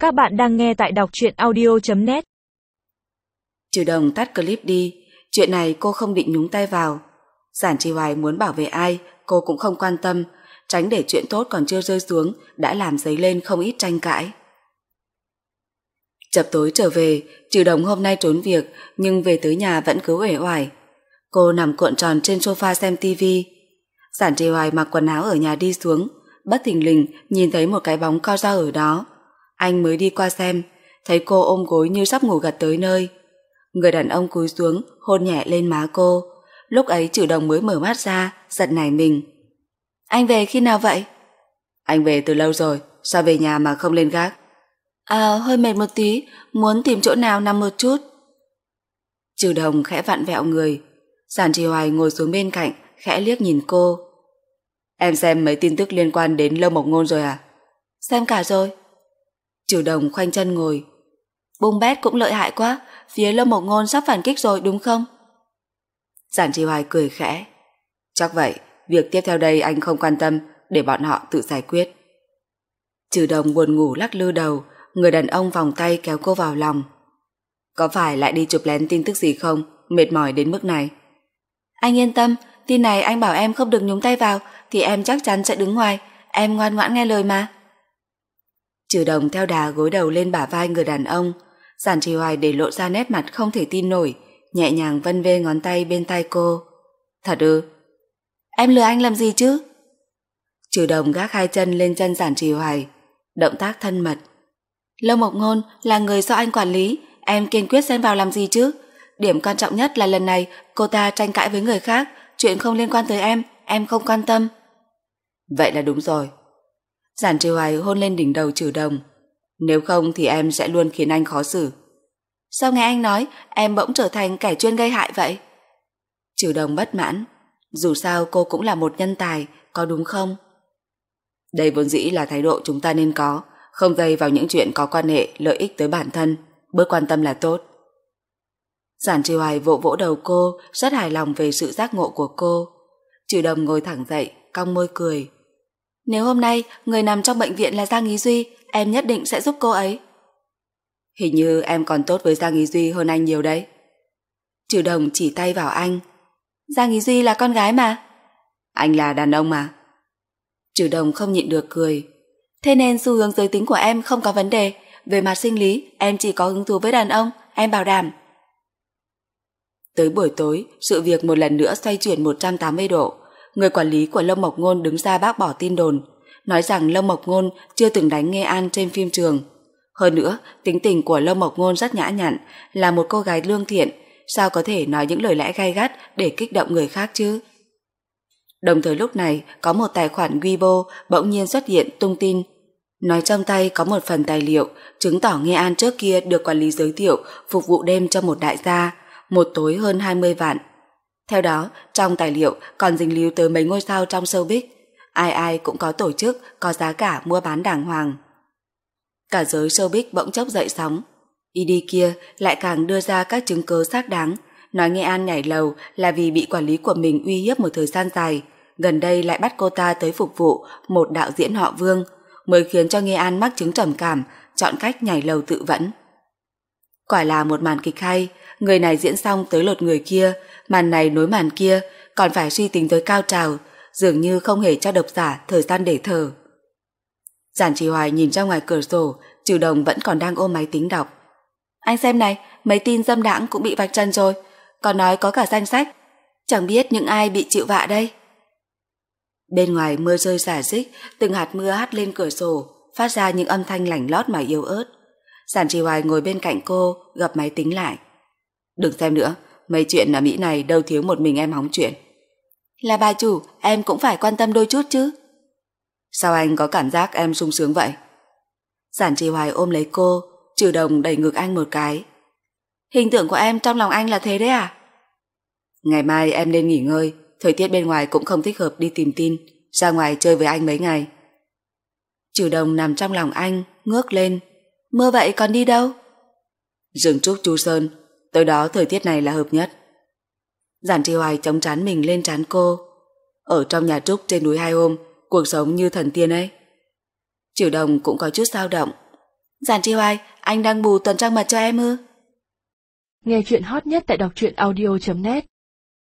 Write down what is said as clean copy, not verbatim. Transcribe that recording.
Các bạn đang nghe tại đọc truyện audio.net. Trừ Đồng tắt clip đi, chuyện này cô không định nhúng tay vào. Giản Trì Hoài muốn bảo vệ ai, cô cũng không quan tâm, tránh để chuyện tốt còn chưa rơi xuống đã làm dấy lên không ít tranh cãi. Chập tối trở về, Trừ Đồng hôm nay trốn việc nhưng về tới nhà vẫn cứ uể oải. Cô nằm cuộn tròn trên sofa xem tivi. Giản Trì Hoài mặc quần áo ở nhà đi xuống, bất thình lình nhìn thấy một cái bóng co ro ở đó. Anh mới đi qua xem, thấy cô ôm gối như sắp ngủ gật tới nơi. Người đàn ông cúi xuống hôn nhẹ lên má cô. Lúc ấy Trừ Đồng mới mở mắt ra, giật nảy mình. Anh về khi nào vậy? Anh về từ lâu rồi, sao về nhà mà không lên gác? Hơi mệt một tí, muốn tìm chỗ nào nằm một chút. Trừ Đồng khẽ vặn vẹo người. Giản Trì Hoài ngồi xuống bên cạnh, khẽ liếc nhìn cô. Em xem mấy tin tức liên quan đến Lâu Mộc Ngôn rồi à? Xem cả rồi. Trừ Đồng khoanh chân ngồi. Bung bét cũng lợi hại quá, phía Lâu Mộc Ngôn sắp phản kích rồi đúng không? Giản Trì Hoài cười khẽ. Chắc vậy, việc tiếp theo đây anh không quan tâm, để bọn họ tự giải quyết. Trừ Đồng buồn ngủ lắc lư đầu, người đàn ông vòng tay kéo cô vào lòng. Có phải lại đi chụp lén tin tức gì không? Mệt mỏi đến mức này. Anh yên tâm, tin này anh bảo em không được nhúng tay vào thì em chắc chắn sẽ đứng ngoài, em ngoan ngoãn nghe lời mà. Trừ Đồng theo đà gối đầu lên bả vai người đàn ông. Giản Trì Hoài để lộ ra nét mặt không thể tin nổi, nhẹ nhàng vân vê ngón tay bên tai cô. Thật ư? Em lừa anh làm gì chứ? Trừ Đồng gác hai chân lên chân Giản Trì Hoài, động tác thân mật. Lâu Mộc Ngôn là người do anh quản lý, em kiên quyết xen vào làm gì chứ? Điểm quan trọng nhất là lần này cô ta tranh cãi với người khác, chuyện không liên quan tới em không quan tâm. Vậy là đúng rồi. Giản Trì Hoài hôn lên đỉnh đầu Trừ Đồng. Nếu không thì em sẽ luôn khiến anh khó xử. Sao nghe anh nói em bỗng trở thành kẻ chuyên gây hại vậy? Trừ Đồng bất mãn. Dù sao cô cũng là một nhân tài, có đúng không? Đây vốn dĩ là thái độ chúng ta nên có, không dây vào những chuyện có quan hệ lợi ích tới bản thân, bớt quan tâm là tốt. Giản Trì Hoài vỗ vỗ đầu cô, rất hài lòng về sự giác ngộ của cô. Trừ Đồng ngồi thẳng dậy, cong môi cười. Nếu hôm nay người nằm trong bệnh viện là Giang Ý Duy, em nhất định sẽ giúp cô ấy. Hình như em còn tốt với Giang Ý Duy hơn anh nhiều đấy. Trừ Đồng chỉ tay vào anh. Giang Ý Duy là con gái mà. Anh là đàn ông mà. Trừ Đồng không nhịn được cười. Thế nên xu hướng giới tính của em không có vấn đề. Về mặt sinh lý, em chỉ có hứng thú với đàn ông, em bảo đảm. Tới buổi tối, sự việc một lần nữa xoay chuyển 180 độ. Người quản lý của Lâu Mộc Ngôn đứng ra bác bỏ tin đồn, nói rằng Lâu Mộc Ngôn chưa từng đánh Nghê An trên phim trường. Hơn nữa, tính tình của Lâu Mộc Ngôn rất nhã nhặn, là một cô gái lương thiện, sao có thể nói những lời lẽ gay gắt để kích động người khác chứ? Đồng thời lúc này, có một tài khoản Weibo bỗng nhiên xuất hiện tung tin, nói trong tay có một phần tài liệu chứng tỏ Nghê An trước kia được quản lý giới thiệu phục vụ đêm cho một đại gia, một tối hơn 20 vạn. Theo đó, trong tài liệu còn dính líu tới mấy ngôi sao trong showbiz, ai ai cũng có tổ chức, có giá cả mua bán đàng hoàng. Cả giới showbiz bỗng chốc dậy sóng. ID kia lại càng đưa ra các chứng cứ xác đáng, nói Nghê An nhảy lầu là vì bị quản lý của mình uy hiếp một thời gian dài, gần đây lại bắt cô ta tới phục vụ một đạo diễn họ Vương, mới khiến cho Nghê An mắc chứng trầm cảm, chọn cách nhảy lầu tự vẫn. Quả là một màn kịch hay, người này diễn xong tới lột người kia, màn này nối màn kia, còn phải suy tính tới cao trào, dường như không hề cho độc giả thời gian để thở. Giản Trì Hoài nhìn ra ngoài cửa sổ, Trừ Đồng vẫn còn đang ôm máy tính đọc. Anh xem này, mấy tin dâm đãng cũng bị vạch trần rồi, còn nói có cả danh sách, chẳng biết những ai bị chịu vạ đây. Bên ngoài mưa rơi rả rích, từng hạt mưa hắt lên cửa sổ, phát ra những âm thanh lảnh lót mà yếu ớt. Giản Trì Hoài ngồi bên cạnh cô, gập máy tính lại. Đừng xem nữa, mấy chuyện ở Mỹ này đâu thiếu một mình em hóng chuyện. Là bà chủ, em cũng phải quan tâm đôi chút chứ. Sao anh có cảm giác em sung sướng vậy? Giản Trì Hoài ôm lấy cô, Trừ Đồng đẩy ngực anh một cái. Hình tượng của em trong lòng anh là thế đấy à? Ngày mai em nên nghỉ ngơi, thời tiết bên ngoài cũng không thích hợp đi tìm tin, ra ngoài chơi với anh mấy ngày. Trừ Đồng nằm trong lòng anh, ngước lên. Mưa vậy còn đi đâu? Rừng trúc Chu Sơn, tới đó thời tiết này là hợp nhất. Giản Trì Hoài chống trán mình lên trán cô. Ở trong nhà trúc trên núi 2 hôm, cuộc sống như thần tiên ấy. Trừ Đồng cũng có chút dao động. Giản Tri Hoài, anh đang bù tuần trăng mật cho em ư? Nghe chuyện hot nhất tại đọc truyện audio.net